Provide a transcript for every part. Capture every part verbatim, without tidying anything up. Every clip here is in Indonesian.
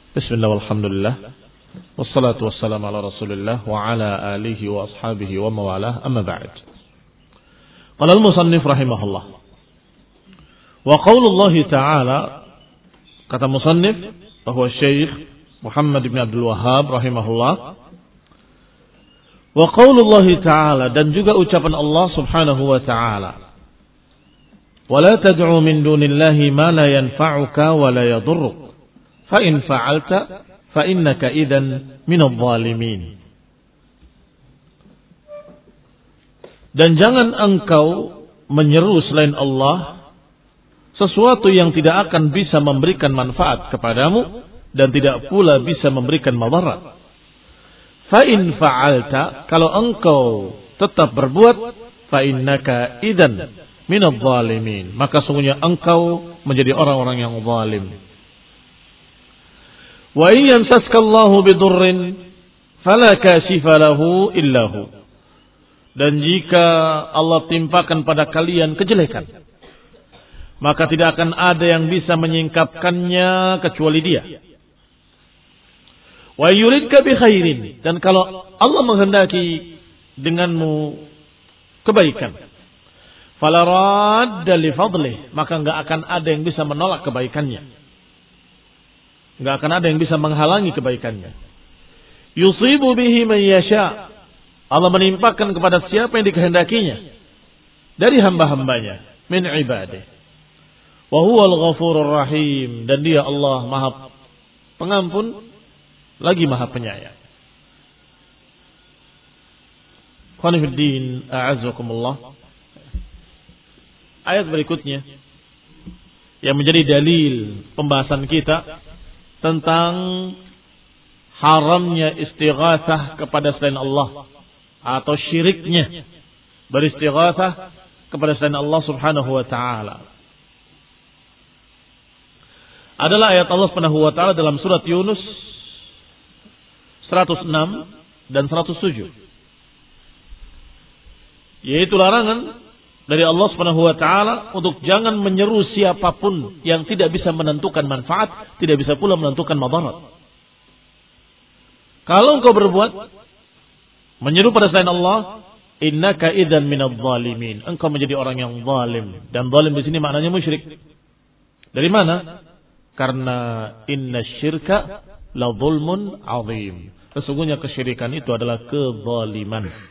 Bismillah walhamdulillah. Wassalatu wassalamu ala Rasulillah wa ala alihi wa ashabihi wa mawalah. Amma ba'd. Qala al-musannif rahimahullah. Wa qaulullah ta'ala, kata musannif bahwa Syekh Muhammad bin Abdul Wahhab rahimahullah, wa qaulullah ta'ala, dan juga ucapan Allah Subhanahu wa ta'ala, wa la tad'u min dunillahi ma la yanfa'uka wa la yadurruk. Fa in fa'alta fa innaka idzan minadh dhalimin. Dan jangan engkau menyeru selain Allah sesuatu yang tidak akan bisa memberikan manfaat kepadamu dan tidak pula bisa memberikan madarat. Fa in fa'alta, kalau engkau tetap berbuat, fa innaka idzan minadh dhalimin, maka sungguhnya engkau menjadi orang-orang yang zalim. Wa in yamsaskallahu bidurrin fala kashifa lahu illahu. Dan jika Allah timpakan pada kalian kejelekan, maka tidak akan ada yang bisa menyingkapkannya kecuali Dia. Wa yuridka bi khairin, dan kalau Allah menghendaki denganmu kebaikan, fala radda li fadlih, maka enggak akan ada yang bisa menolak kebaikannya. Enggak akan ada yang bisa menghalangi kebaikannya. Yusibu bihi man yasha. Allah menimpakan kepada siapa yang dikehendakinya dari hamba-hambanya min ibadih. Wa huwal ghafurur rahim, dan Dia Allah Maha Pengampun lagi Maha Penyayang. Khani fiddin, a'azzakumullah. Ayat berikutnya yang menjadi dalil pembahasan kita tentang haramnya istighatsah kepada selain Allah, atau syiriknya beristighatsah kepada selain Allah Subhanahu wa taala, adalah ayat Allah Subhanahu wa taala dalam surat Yunus seratus enam dan seratus tujuh, yaitu larangan dari Allah Subhanahu wa taala untuk jangan menyeru siapapun yang tidak bisa menentukan manfaat, tidak bisa pula menentukan madarat. Kalau engkau berbuat menyeru pada selain Allah, innaka idzan minadh dhalimin, engkau menjadi orang yang zalim. Dan zalim di sini maknanya musyrik. Dari mana? Karena inna syirka la zulmun azim. Sesungguhnya kesyirikan itu adalah kezaliman.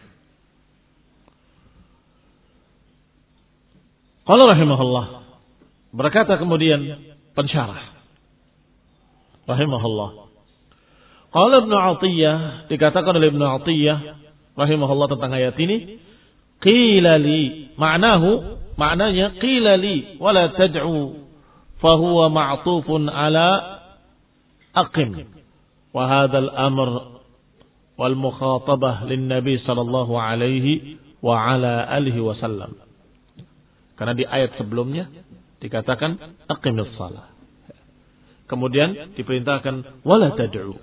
Qala rahimahullah, berkata kemudian pensyarah rahimahullah, qala Ibnu Athiyah, dikatakan oleh Ibnu Athiyah rahimahullah tentang ayat ini, qila li, ma'nahu, maknanya qila li wala tad'u fa huwa ma'tufun ala aqim, wa hadzal amr wal mukhatabah lin nabi sallallahu alaihi wa ala alihi wasallam. Karena di ayat sebelumnya dikatakan aqimis shalah. Kemudian diperintahkan wala tad'u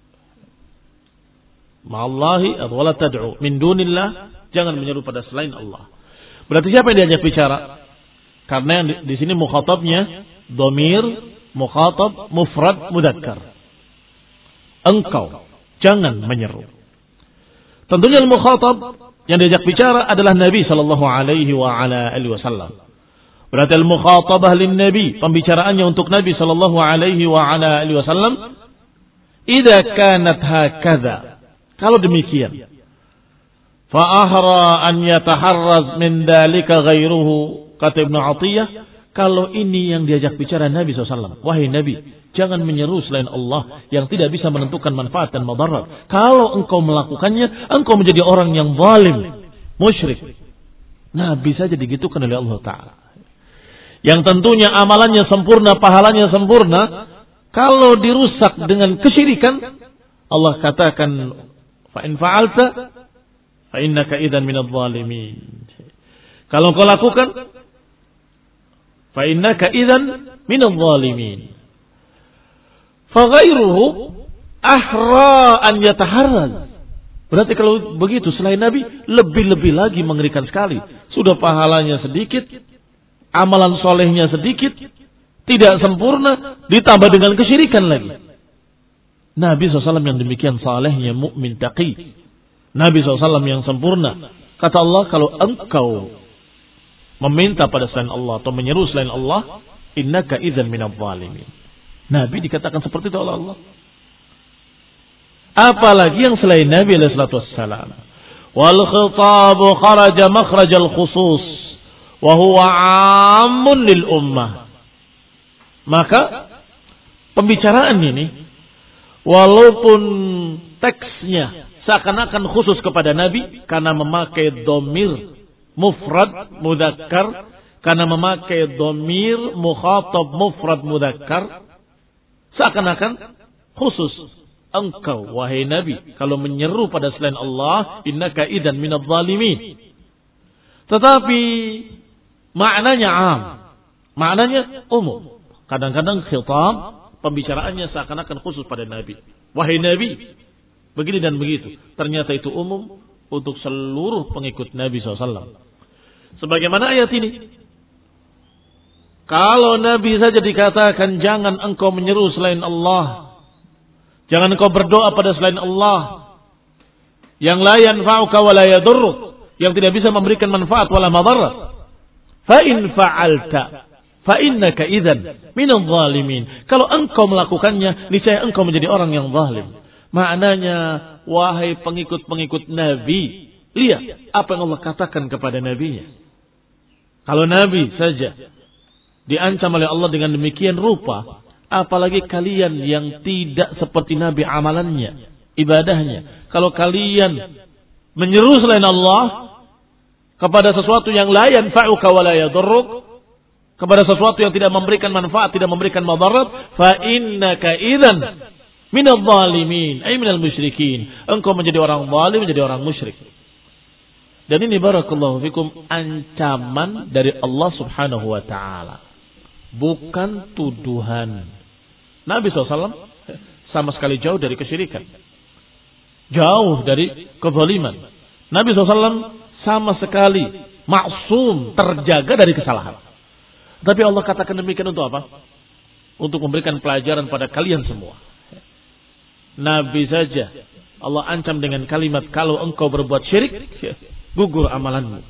ma'allahi atau wala tad'u min dunillah, jangan menyeru pada selain Allah. Berarti siapa yang diajak bicara? Karena yang di, di sini mukhatabnya dhamir mukhatab mufrad mudzakkar. Engkau jangan menyeru. Tentunya al-mukhatab yang diajak bicara adalah Nabi sallallahu alaihi wa ala alihi wasallam. Berarti al-mukhatabah lin Nabi, pembicaraannya untuk Nabi sallallahu alaihi wa ala alihi wasallam. Idza kanat hakadha, kalau demikian, fa ahra an yataharraz min dalika ghairuhu, kata Ibnu Athiyah, kalau ini yang diajak bicara Nabi sallallahu alaihi wasallam, wahai Nabi, jangan menyeru selain Allah yang tidak bisa menentukan manfaat dan madarat. Kalau engkau melakukannya, engkau menjadi orang yang zalim, musyrik. Nabi saja digitukan oleh Allah Ta'ala, yang tentunya amalannya sempurna, pahalanya sempurna. Kalau dirusak dengan kesyirikan, Allah katakan fa in fa'alta fa innaka idzan minadh dhalimin. Kalau engkau lakukan, fa innaka idzan minadh dhalimin. Faghairuhu ahra an yataharraz. Berarti kalau begitu selain Nabi lebih-lebih lagi mengerikan sekali. Sudah pahalanya sedikit, amalan solehnya sedikit, tidak sempurna, ditambah dengan kesyirikan lagi. Nabi shallallahu alaihi wasallam yang demikian salehnya, mukmin taqi. Nabi shallallahu alaihi wasallam yang sempurna. Kata Allah, kalau engkau meminta pada selain Allah atau menyeru selain Allah, innaka idzan minadh dhalimin. Nabi dikatakan seperti itu oleh Allah. Apalagi yang selain Nabi alaihi salatu wassalam. Wal khitabu kharaja makhrajal khusus wa huwa 'ammun lil ummah. Maka pembicaraan ini walaupun teksnya seakan-akan khusus kepada Nabi karena memakai dhamir mufrad mudzakkar, karena memakai dhamir mukhatab mufrad mudzakkar, seakan-akan khusus engkau wahai Nabi kalau menyeru pada selain Allah, innaka idzan minadh dhalimin. Tetapi maknanya am, maknanya umum. Kadang-kadang khitab pembicaraannya seakan-akan khusus pada Nabi. Wahai Nabi, begini dan begitu. Ternyata itu umum untuk seluruh pengikut Nabi shallallahu alaihi wasallam. Sebagaimana ayat ini. Kalau Nabi saja dikatakan jangan engkau menyeru selain Allah, jangan engkau berdoa pada selain Allah, yang la yanfa'uka wa la yadurruk, yang tidak bisa memberikan manfaat wala madarat. Fa in fa'alta fa innaka idzan minadh dhalimin. Kalau engkau melakukannya, niscaya engkau menjadi orang yang zalim. Maknanya, wahai pengikut-pengikut Nabi, lihat apa yang Allah katakan kepada Nabi-Nya. Kalau Nabi saja diancam oleh Allah dengan demikian rupa, apalagi kalian yang tidak seperti Nabi amalannya, ibadahnya. Kalau kalian menyeru selain Allah kepada sesuatu yang la yanfa'uka wa la yadurruk, kepada sesuatu yang tidak memberikan manfaat, tidak memberikan madarat, fa innaka idzan minadh dhalimin, ay minal musyrikin. Engkau menjadi orang zalim, menjadi orang musyrik. Dan ini barakallahu fikum ancaman dari Allah Subhanahu wa taala, bukan tuduhan. Nabi shallallahu alaihi wasallam sama sekali jauh dari kesyirikan, jauh dari kezaliman. Nabi shallallahu alaihi wasallam sama sekali maksum, terjaga dari kesalahan. Tapi Allah katakan demikian untuk apa? Untuk memberikan pelajaran pada kalian semua. Nabi saja Allah ancam dengan kalimat, kalau engkau berbuat syirik, gugur amalanmu.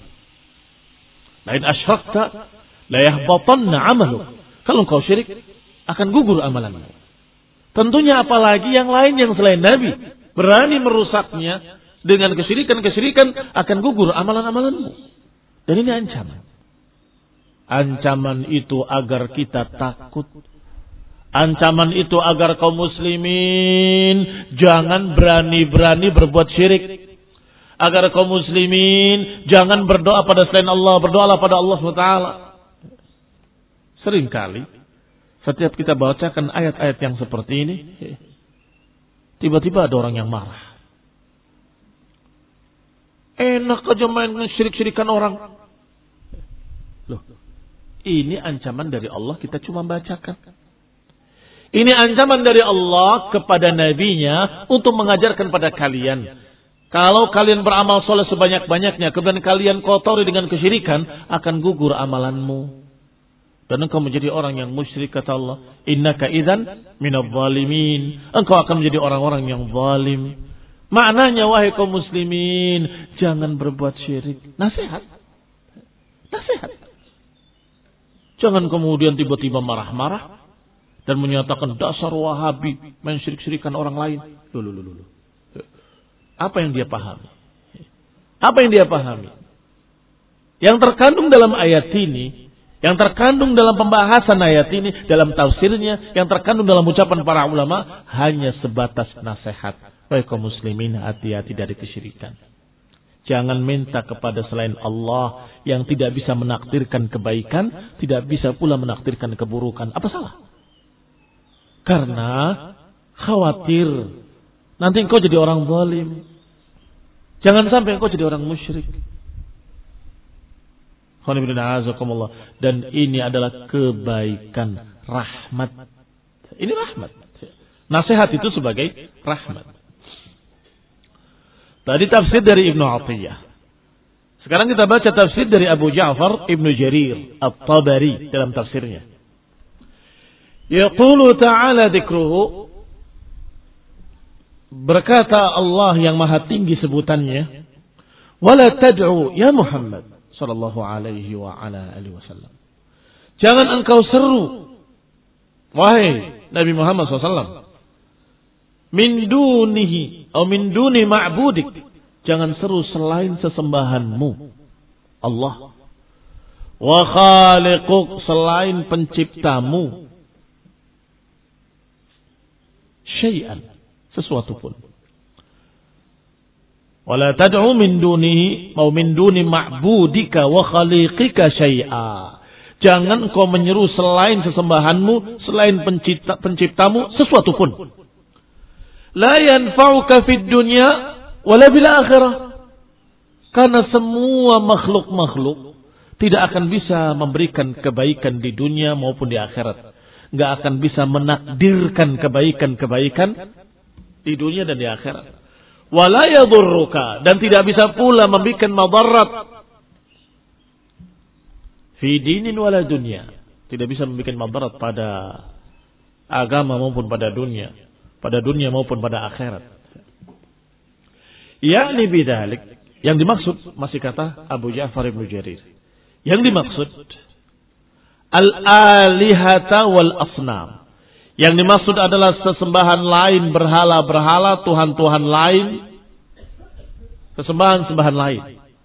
Lain asyrakta la yahbatanna amaluk. Kalau engkau syirik, akan gugur amalanmu. Tentunya apalagi yang lain yang selain Nabi berani merusaknya dengan kesyirikan-kesyirikan, akan gugur amalan-amalanmu. Dan ini ancaman. Ancaman itu agar kita takut. Ancaman itu agar kaum muslimin jangan berani-berani berbuat syirik. Agar kaum muslimin jangan berdoa pada selain Allah, berdoalah pada Allah subhanahu wa taala. Seringkali setiap kita bacakan ayat-ayat yang seperti ini, tiba-tiba ada orang yang marah. Enak aja main syirik-syirikan orang. Loh, ini ancaman dari Allah, kita cuma bacakan. Ini ancaman dari Allah kepada nabinya untuk mengajarkan pada kalian. Kalau kalian beramal soleh sebanyak-banyaknya, kemudian kalian kotori dengan kesyirikan, akan gugur amalanmu. Dan engkau menjadi orang yang musyrik, kata Allah. Innaka idzan minadh dhalimin. Engkau akan menjadi orang-orang yang zalim. Maknanya, wahai kaum muslimin, jangan berbuat syirik. Nasihat. Nasihat. Jangan kemudian tiba-tiba marah-marah dan menyatakan dasar Wahabi main syirik-syirikan orang lain. Loh, loh, loh, loh. Apa yang dia pahami? Apa yang dia pahami? Yang terkandung dalam ayat ini, yang terkandung dalam pembahasan ayat ini, dalam tafsirnya, yang terkandung dalam ucapan para ulama, hanya sebatas nasihat. Wahai kaum muslimin, hati-hati dari kesyirikan. Jangan minta kepada selain Allah yang tidak bisa menakdirkan kebaikan, tidak bisa pula menakdirkan keburukan. Apa salah? Karena khawatir nanti engkau jadi orang zalim. Jangan sampai engkau jadi orang musyrik. Dan ini adalah kebaikan, rahmat. Ini rahmat. Nasihat itu sebagai rahmat. Tadi tafsir dari Ibnu Athiyah. Sekarang kita baca tafsir dari Abu Ja'far Ibnu Jarir At-Tabari dalam tafsirnya. Yaqulu ta'ala dzikruhu berkata Allah yang maha tinggi sebutannya, wala tad'u ya Muhammad sallallahu alaihi wa ala alihi wasallam. Jangan engkau seru, wahai Nabi Muhammad sallallahu alaihi wasallam, min dunihi atau min duni ma'budik. Jangan seru selain sesembahanmu Allah. Wa khaliquk, selain penciptamu. Syai'an, sesuatu pun. Wala tad'u min dunihi atau min duni ma'budika wa khaliqika syai'a. Jangan kau menyeru selain sesembahanmu, selain pencipta, penciptamu, sesuatu pun. La yanfa'uka fid dunya wala bil akhirah. Karena semua makhluk-makhluk tidak akan bisa memberikan kebaikan di dunia maupun di akhirat. Enggak akan bisa menakdirkan kebaikan-kebaikan di dunia dan di akhirat. Wala yadurruka, dan tidak bisa pula membuat madarat fi dinin wala dunia. Tidak bisa membuat madarat pada agama maupun pada dunia, pada dunia maupun pada akhirat. Yakni bidzalik, yang dimaksud masih kata Abu Ja'far Ibnu Jarir. Yang dimaksud al-alihata wal asnam. Yang dimaksud adalah sesembahan lain, berhala-berhala, tuhan-tuhan lain, sesembahan-sembahan lain.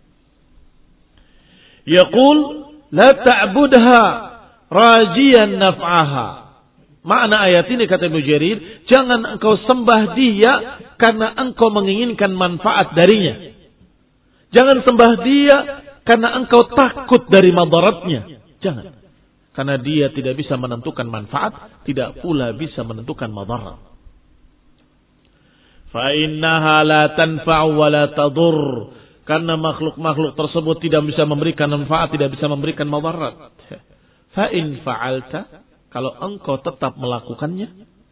Yaqul la ta'budha rajiyan naf'aha. Makna ayat ini kata Ibnu Jarir, jangan engkau sembah dia karena engkau menginginkan manfaat darinya. Jangan sembah dia karena engkau takut dari madaratnya. Jangan. Karena dia tidak bisa menentukan manfaat, tidak pula bisa menentukan madarat. Fa innaha la tanfa'u wa la tadur. Karena makhluk-makhluk tersebut tidak bisa memberikan manfaat, tidak bisa memberikan madarat. Fa in fa'alta, kalau engkau tetap melakukannya,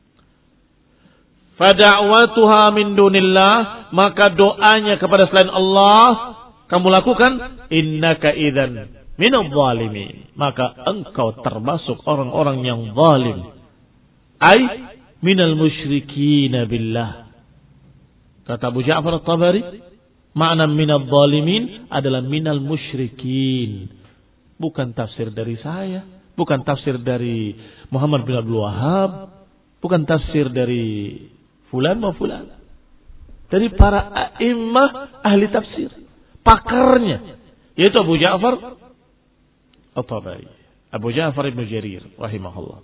fa da'watuha min dunillah, maka doanya kepada selain Allah kamu lakukan, innaka idzan minadh zalimin, maka engkau termasuk orang-orang yang zalim. Ai minal musyrikin billah. Kata Abu Ja'far At-Tabari, makna minadh zalimin adalah minal musyrikin. Bukan tafsir dari saya, bukan tafsir dari Muhammad bin Abdul Wahhab, bukan tafsir dari fulan wa fulan. Dari para a'immah ahli tafsir, pakarnya, yaitu Abu Ja'far At-Tabari, Abu Ja'far Ibnu Jarir rahimahullah.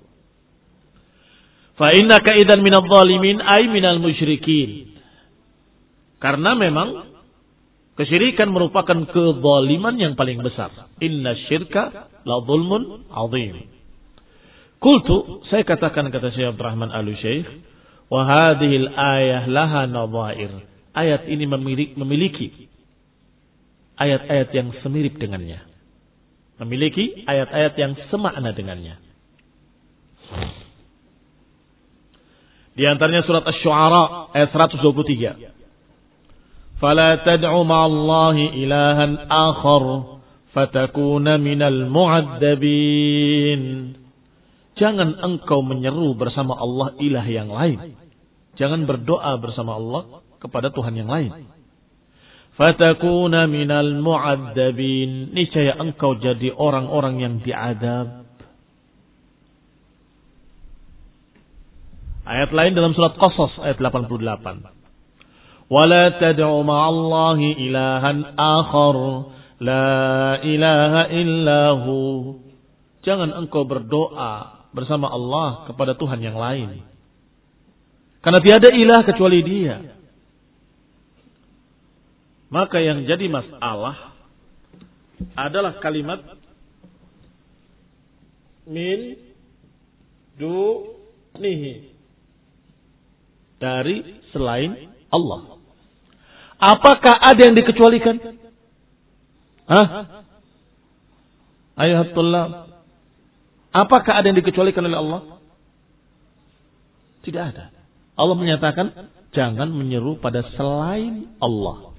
Fa innaka idzan minadh zalimin ay minal musyrikin. Karena memang kesyirikan merupakan kezaliman yang paling besar. Inna syirka la zulmun azim. Qultu, saya katakan kata Syekh Abdurrahman Al-Syekh, wa hadhil ayah laha nadhair. Ayat ini memiliki, memiliki ayat-ayat yang semirip dengannya. Memiliki ayat-ayat yang semakna dengannya. Di antaranya surat Asy-Syu'ara ayat seratus dua puluh tiga. Fala tad'u ma'allahi ilahan akhar fatakuna minal mu'adzabin. Jangan engkau menyeru bersama Allah ilah yang lain. Jangan berdoa bersama Allah kepada Tuhan yang lain. Fatakuna minal mu'adzabin. Niscaya engkau jadi orang-orang yang diadab. Ayat lain dalam surat Qasas ayat delapan puluh delapan. Wala tad'u ma'allahi ilahan akhar la ilaha illahu. Jangan engkau berdoa bersama Allah kepada Tuhan yang lain. Karena tiada ilah kecuali Dia. Maka yang jadi masalah adalah kalimat min dunihi, dari selain Allah. Apakah ada yang dikecualikan? Hah? Ayatullah. Apakah ada yang dikecualikan oleh Allah? Tidak ada. Allah menyatakan jangan menyeru pada selain Allah.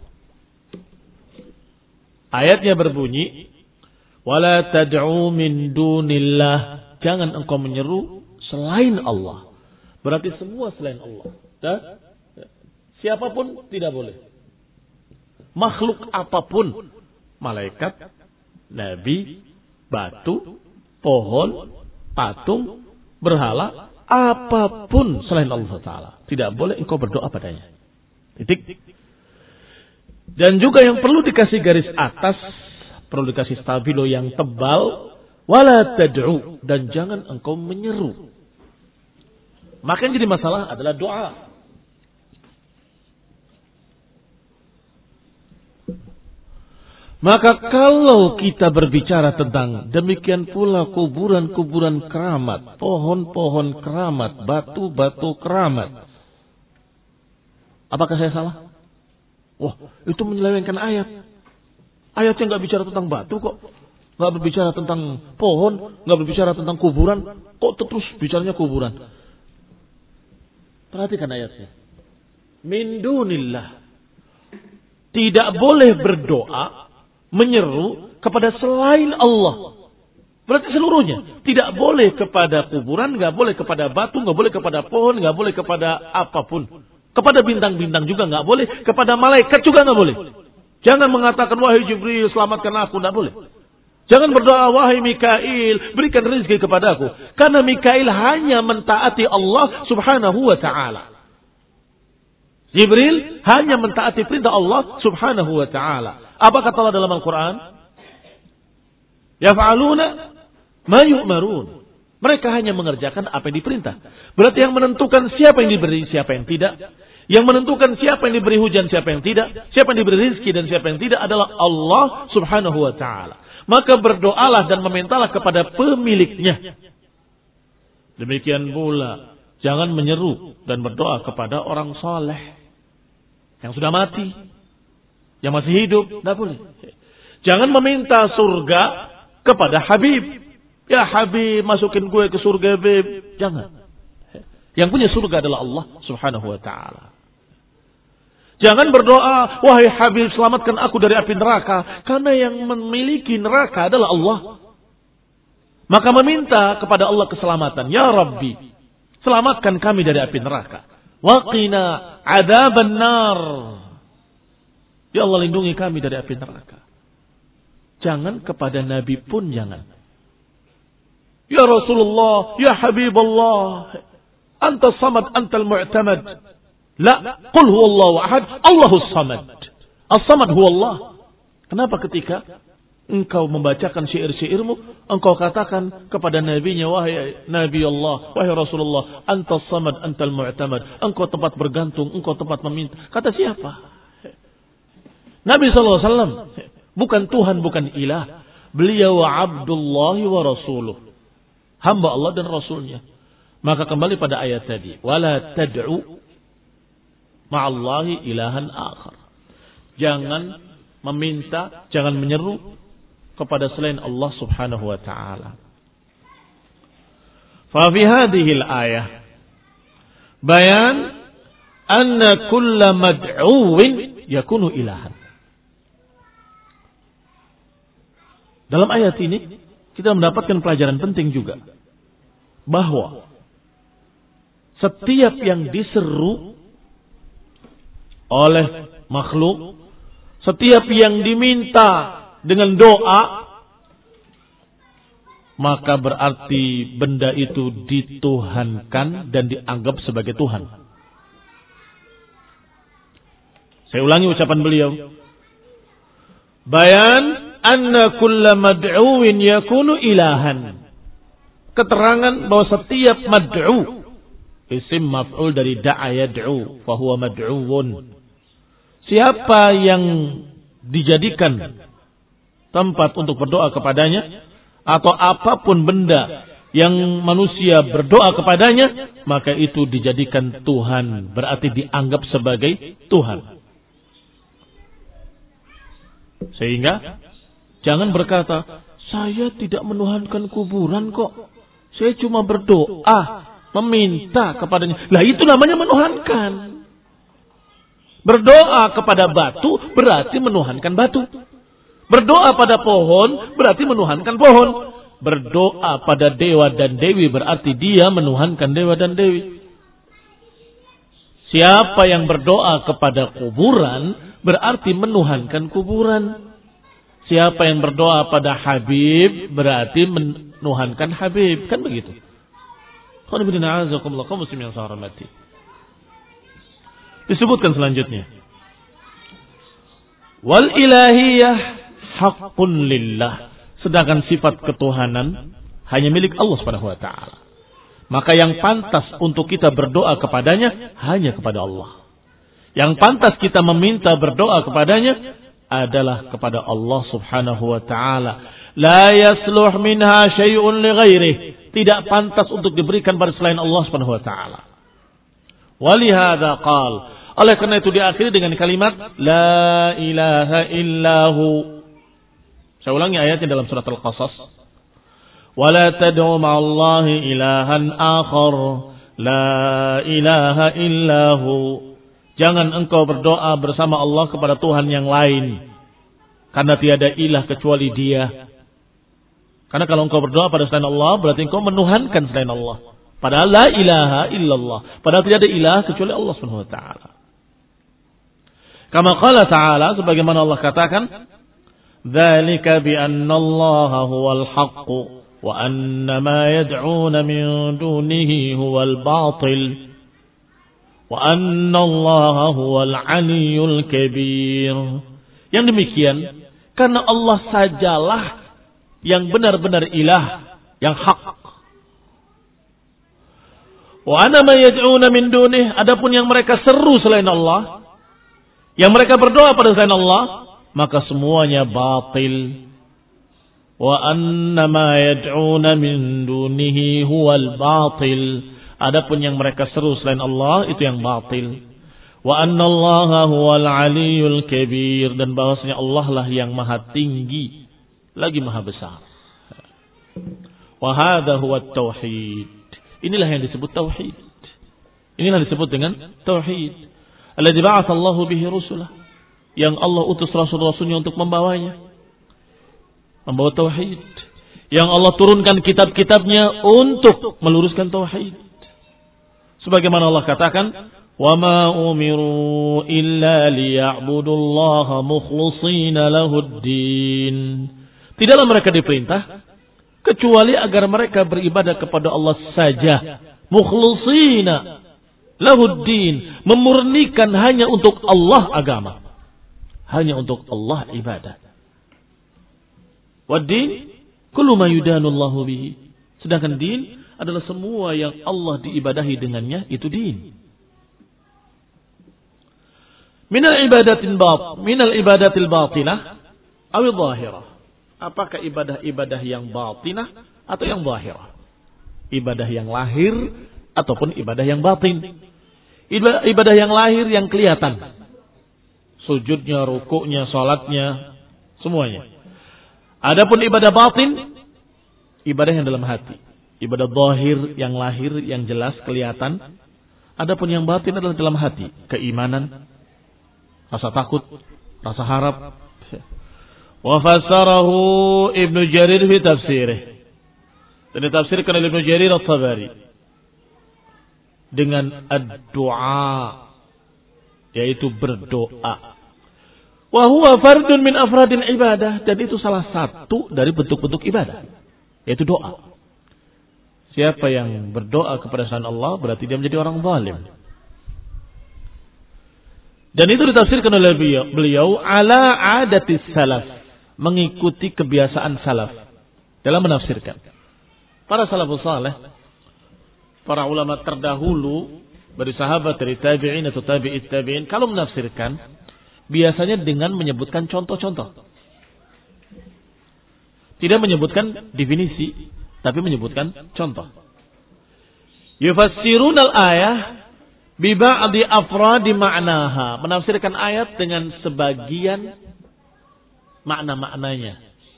Ayatnya berbunyi, wala tad'u min dunillah. Jangan engkau menyeru selain Allah. Berarti semua selain Allah. Siapapun tidak boleh. Makhluk apapun. Malaikat, nabi, batu, pohon, patung, berhala, apapun selain Allah Ta'ala. Tidak boleh engkau berdoa padanya. Titik. Dan juga yang perlu dikasih garis atas, perlu dikasih stabilo yang tebal, wala tad'u, dan jangan engkau menyeru. Maka yang jadi masalah adalah doa. Maka kalau kita berbicara tentang demikian pula kuburan-kuburan keramat, pohon-pohon keramat, batu-batu keramat, apakah saya salah? Wah, itu menyelewengkan ayat. Ayatnya nggak bicara tentang batu kok, nggak berbicara tentang pohon, nggak berbicara tentang kuburan, kok terus bicaranya kuburan? Perhatikan ayatnya. Min dunillah. Tidak boleh berdoa, menyeru kepada selain Allah. Berarti seluruhnya. Tidak boleh kepada kuburan, nggak boleh kepada batu, nggak boleh kepada pohon, nggak boleh kepada apapun. Kepada bintang-bintang juga nggak boleh. Kepada malaikat juga nggak boleh. Jangan mengatakan, wahai Jibril, selamatkan aku. Nggak boleh. Jangan berdoa, wahai Mikail, berikan rezeki kepadaku. Karena Mikail hanya mentaati Allah subhanahu wa ta'ala. Jibril hanya mentaati perintah Allah subhanahu wa ta'ala. Apa kata Allah dalam Al-Quran? Yaf'aluna ma yu'marun. Mereka hanya mengerjakan apa yang diperintah. Berarti yang menentukan siapa yang diberi, siapa yang tidak. Yang menentukan siapa yang diberi hujan, siapa yang tidak. Siapa yang diberi rezeki dan siapa yang tidak adalah Allah subhanahu wa ta'ala. Maka berdoalah dan memintalah kepada pemiliknya. Demikian pula, jangan menyeru dan berdoa kepada orang soleh. Yang sudah mati. Yang masih hidup, tidak boleh. Jangan meminta surga kepada Habib. Ya Habib, masukin gue ke surga, Habib. Jangan. Yang punya surga adalah Allah subhanahu wa ta'ala. Jangan berdoa, wahai Habib, selamatkan aku dari api neraka. Karena yang memiliki neraka adalah Allah. Maka meminta kepada Allah keselamatan. Ya Rabbi, selamatkan kami dari api neraka. Waqina adzaban nar. Ya Allah, lindungi kami dari api neraka. Jangan kepada Nabi pun jangan. Ya Rasulullah, ya Habibullah, anta samad, anta al-mu'tamad. La, qul huwallahu ahad, Allahus samad. As-samad huwallah. Kenapa ketika engkau membacakan syair-syairmu, engkau katakan kepada nabinya, wahai Nabi Allah, wahai Rasulullah, anta samad, anta al-mu'tamad. Engkau tempat bergantung, engkau tempat meminta. Kata siapa? Nabi sallallahu alaihi wasallam bukan Tuhan, bukan ilah. Beliau Abdullah wa Rasuluh. Hamba Allah dan Rasulnya. Maka kembali pada ayat tadi. Wala tad'u ma'allahi ilahan akhar. Jangan meminta, jangan menyeru kepada selain Allah subhanahu wa ta'ala. Fa fi hadhihi al-ayah bayan anna kulla mad'uwin yakunu ilahan. Dalam ayat ini kita mendapatkan pelajaran penting juga. Bahwa setiap yang diseru oleh makhluk, setiap yang diminta dengan doa, maka berarti benda itu dituhankan dan dianggap sebagai Tuhan. Saya ulangi ucapan beliau. Bayan anna kulla mad'uwin yakunu ilahan. Keterangan bahwa setiap mad'u, isim maf'ul dari da'a yad'u, fahuwa mad'uwun. Siapa yang dijadikan tempat untuk berdoa kepadanya, atau apapun benda yang manusia berdoa kepadanya, maka itu dijadikan Tuhan, berarti dianggap sebagai Tuhan. Sehingga jangan berkata, saya tidak menuhankan kuburan kok. Saya cuma berdoa, meminta kepadanya. Lah itu namanya menuhankan. Berdoa kepada batu berarti menuhankan batu. Berdoa pada pohon berarti menuhankan pohon. Berdoa pada dewa dan dewi berarti dia menuhankan dewa dan dewi. Siapa yang berdoa kepada kuburan berarti menuhankan kuburan. Siapa yang berdoa pada Habib berarti menuhankan Habib. Kan begitu. Disebutkan selanjutnya. Wal ilahiyah haqqun lillah. Sedangkan sifat ketuhanan hanya milik Allah Subhanahu wa taala. Maka yang pantas untuk kita berdoa kepadanya hanya kepada Allah. Yang pantas kita meminta berdoa kepadanya adalah kepada Allah Subhanahu wa taala. La yasluh minha syai'un li ghairihi. Tidak pantas untuk diberikan pada selain Allah Subhanahu wa taala. Walihada qal. Oleh karena itu diakhiri dengan kalimat la ilaha illahu. Saya ulangi ayatnya dalam surat Al-Qasas. Wala tad'u ma'allahi ilahan akhar la ilaha illahu. Jangan engkau berdoa bersama Allah kepada Tuhan yang lain. Karena tiada ilah kecuali Dia. Karena kalau engkau berdoa pada selain Allah, berarti engkau menuhankan selain Allah. Padahal la ilaha illallah. Padahal tidak ada ilah kecuali Allah Subhanahu wa taala. Kama qala ta'ala, sebagaimana Allah katakan, dzalika bi anna Allah huwal haqq wa anna ma yad'una min dunihi huwal batil. Wa anna Allah huwal aliyyul kabir. Yang demikian karena Allah sajalah yang benar-benar ilah, yang hak. Wa anna ma yad'una min dunihi, adapun yang mereka seru selain Allah, yang mereka berdoa pada selain Allah, maka semuanya batil. Wa anna ma yad'una min dunihi huwal batil. Adapun yang mereka seru selain Allah itu yang batil. Wa anna Allaha huwal aliyyul kabir, dan bahwasanya Allah lah yang maha tinggi lagi maha besar. Wa hadha huwa tauhid. Inilah yang disebut tauhid. Inilah disebut dengan tauhid. Alladzi ba'atha Allahu bihi rusulah. Yang Allah utus rasul-rasulnya untuk membawanya. Membawa tauhid. Yang Allah turunkan kitab-kitabnya untuk meluruskan tauhid. Sebagaimana Allah katakan, wa ma umiru illa liya'budullaha mukhlishina lahud-din. Tidaklah mereka diperintah kecuali agar mereka beribadah kepada Allah saja, mukhlishina lahud-din, memurnikan hanya untuk Allah agama, hanya untuk Allah ibadah. Wad-din kullu ma yudanullahu bihi. Sedangkan din adalah semua yang Allah diibadahi dengannya, itu din. Minal ibadatin bat, minal ibadatil batinah aw dhahirah. Apakah ibadah-ibadah yang batinah atau yang zahirah? Ibadah yang lahir ataupun ibadah yang batin? Ibadah yang lahir yang kelihatan. Sujudnya, rukuknya, salatnya, semuanya. Adapun ibadah batin, ibadah yang dalam hati. Ibadah zahir yang lahir yang jelas kelihatan. Adapun yang batin adalah dalam hati. Keimanan, rasa takut, rasa harap. Wa fassarahu Ibnu Jarir fi tafsirih. Dan ditafsirkan oleh Ibnu Jarir At-Tabari dengan ad-du'a, yaitu berdoa. Wa huwa fardun min afradil ibadah, dan itu salah satu dari bentuk-bentuk ibadah, yaitu doa. Siapa yang berdoa kepada selain Allah berarti dia menjadi orang zalim. Dan itu ditafsirkan oleh beliau, beliau ala adatis salaf, mengikuti kebiasaan salaf dalam menafsirkan. Para salafus saleh, para ulama terdahulu dari sahabat, dari tabi'in atau tabi'it tabi'in, kalau menafsirkan biasanya dengan menyebutkan contoh-contoh. Tidak menyebutkan definisi, tapi menyebutkan contoh. Yufassirunal ayah bi ba'di afradi ma'naha, menafsirkan ayat dengan sebagian makna-maknanya.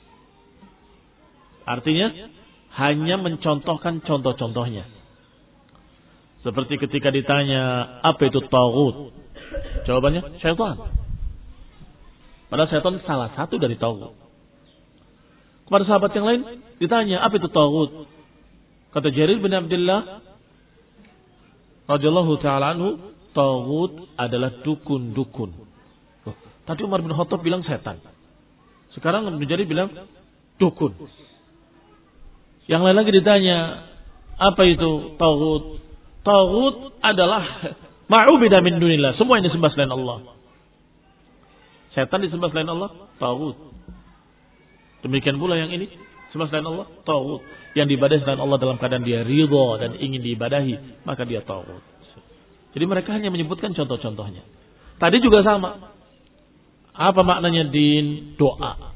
Artinya hanya mencontohkan contoh-contohnya. Seperti ketika ditanya apa itu taghut, jawabannya syaitan. Padahal syaitan salah satu dari taghut. Kepada sahabat yang lain ditanya apa itu taghut, kata Jarir bin Abdullah radhiyallahu ta'ala anhu, Taghut adalah dukun-dukun. Loh, tadi Umar bin Khattab bilang setan. Sekarang menjadi bilang dukun. Yang lain lagi ditanya, apa itu taghut? Taghut adalah ma'ubida min dunillah, semua yang disembah selain Allah. Setan disembah selain Allah, taghut. Demikian pula yang ini, sembah selain Allah, taghut. Yang diibadahi selain Allah dalam keadaan dia ridha dan ingin diibadahi, maka dia taghut. Jadi mereka hanya menyebutkan contoh-contohnya. Tadi juga sama. Apa maknanya din? Doa.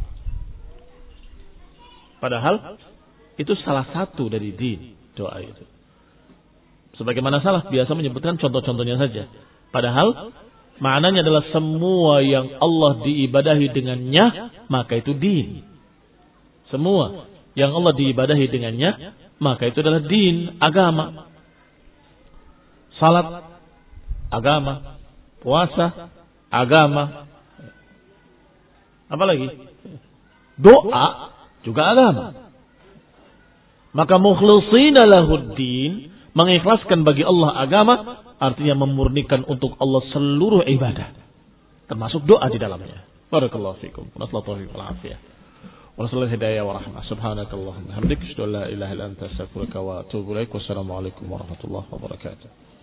Padahal itu salah satu dari din, doa itu. Sebagaimana salah biasa menyebutkan contoh-contohnya saja. Padahal maknanya adalah semua yang Allah diibadahi dengannya, maka itu din. Semua yang Allah diibadahi dengannya, maka itu adalah din, agama. Salat, agama. Puasa, agama. Apalagi? Doa juga agama. Maka mukhlishina lahuddin, mengikhlaskan bagi Allah agama, artinya memurnikan untuk Allah seluruh ibadah, termasuk doa di dalamnya. Barakallahu fikum. Nasallahu wal afiyah. Wa sallallahu hidayah wa rahmah. Subhanakallahumma hamdika, asyhadu an la ilaha illa anta, astaghfiruka wa atubu ilaik. Wassalamu alaikum warahmatullahi wabarakatuh.